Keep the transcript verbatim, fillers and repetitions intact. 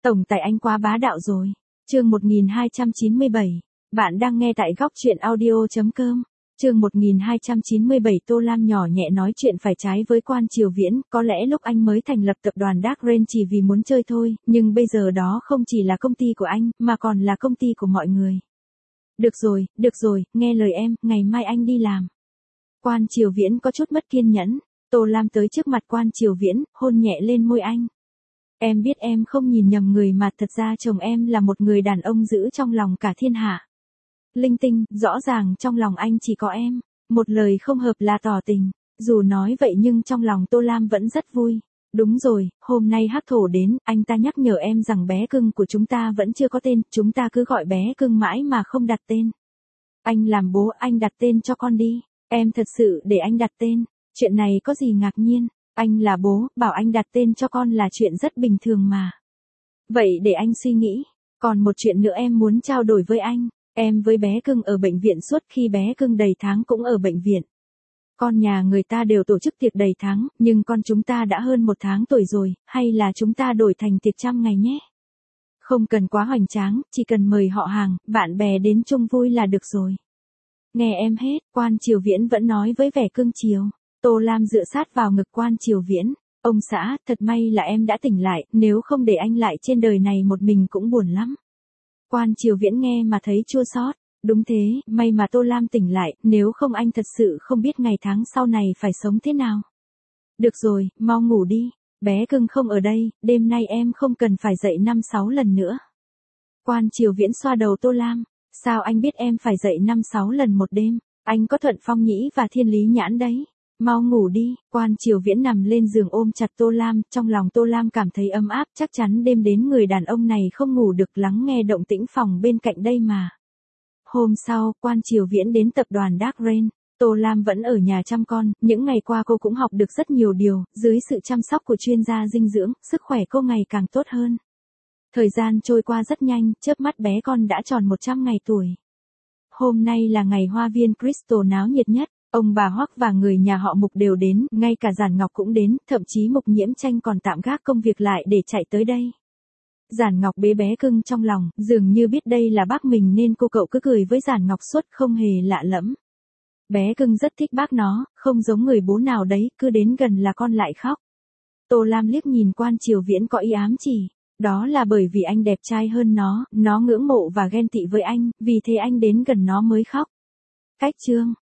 Tổng tài anh quá bá đạo rồi. Chương một nghìn hai trăm chín mươi bảy. Bạn đang nghe tại góc truyện audio chấm com. Chương một nghìn hai trăm chín mươi bảy. Tô Lam nhỏ nhẹ nói chuyện phải trái với Quan Triều Viễn, có lẽ lúc anh mới thành lập tập đoàn Dark Rain chỉ vì muốn chơi thôi, nhưng bây giờ đó không chỉ là công ty của anh, mà còn là công ty của mọi người. Được rồi, được rồi, nghe lời em, ngày mai anh đi làm. Quan Triều Viễn có chút mất kiên nhẫn. Tô Lam tới trước mặt Quan Triều Viễn, hôn nhẹ lên môi anh. Em biết em không nhìn nhầm người mà thật ra chồng em là một người đàn ông giữ trong lòng cả thiên hạ. Linh tinh, rõ ràng trong lòng anh chỉ có em. Một lời không hợp là tỏ tình. Dù nói vậy nhưng trong lòng Tô Lam vẫn rất vui. Đúng rồi, hôm nay Hắc Thổ đến, anh ta nhắc nhở em rằng bé cưng của chúng ta vẫn chưa có tên, chúng ta cứ gọi bé cưng mãi mà không đặt tên. Anh làm bố, anh đặt tên cho con đi. Em thật sự để anh đặt tên. Chuyện này có gì ngạc nhiên. Anh là bố, bảo anh đặt tên cho con là chuyện rất bình thường mà. Vậy để anh suy nghĩ. Còn một chuyện nữa em muốn trao đổi với anh. Em với bé cưng ở bệnh viện suốt khi bé cưng đầy tháng cũng ở bệnh viện. Con nhà người ta đều tổ chức tiệc đầy tháng, nhưng con chúng ta đã hơn một tháng tuổi rồi, hay là chúng ta đổi thành tiệc trăm ngày nhé. Không cần quá hoành tráng, chỉ cần mời họ hàng, bạn bè đến chung vui là được rồi. Nghe em hết, Quan Triều Viễn vẫn nói với vẻ cưng chiều. Tô Lam dựa sát vào ngực Quan Triều Viễn. Ông xã, thật may là em đã tỉnh lại, nếu không để anh lại trên đời này một mình cũng buồn lắm. Quan Triều Viễn nghe mà thấy chua xót. Đúng thế, may mà Tô Lam tỉnh lại, nếu không anh thật sự không biết ngày tháng sau này phải sống thế nào. Được rồi, mau ngủ đi. Bé cưng không ở đây, đêm nay em không cần phải dậy năm sáu lần nữa. Quan Triều Viễn xoa đầu Tô Lam. Sao anh biết em phải dậy năm sáu lần một đêm? Anh có Thuận Phong Nhĩ và Thiên Lý Nhãn đấy. Mau ngủ đi. Quan Triều Viễn nằm lên giường ôm chặt Tô Lam, trong lòng Tô Lam cảm thấy ấm áp, chắc chắn đêm đến người đàn ông này không ngủ được, lắng nghe động tĩnh phòng bên cạnh đây mà. Hôm sau, Quan Triều Viễn đến tập đoàn Dark Rain. Tô Lam vẫn ở nhà chăm con, những ngày qua cô cũng học được rất nhiều điều, dưới sự chăm sóc của chuyên gia dinh dưỡng, sức khỏe cô ngày càng tốt hơn. Thời gian trôi qua rất nhanh, chớp mắt bé con đã tròn một trăm ngày tuổi. Hôm nay là ngày hoa viên Crystal náo nhiệt nhất, ông bà Hoắc và người nhà họ Mục đều đến, ngay cả Giản Ngọc cũng đến, thậm chí Mục Nhiễm Tranh còn tạm gác công việc lại để chạy tới đây. Giản Ngọc bế bé cưng trong lòng, dường như biết đây là bác mình nên cô cậu cứ cười với Giản Ngọc suốt không hề lạ lẫm. Bé cưng rất thích bác nó, không giống người bố nào đấy, cứ đến gần là con lại khóc. Tô Lam liếc nhìn Quan Triều Viễn có ý ám chỉ. Đó là bởi vì anh đẹp trai hơn nó, nó ngưỡng mộ và ghen tị với anh, vì thế anh đến gần nó mới khóc. Cách chương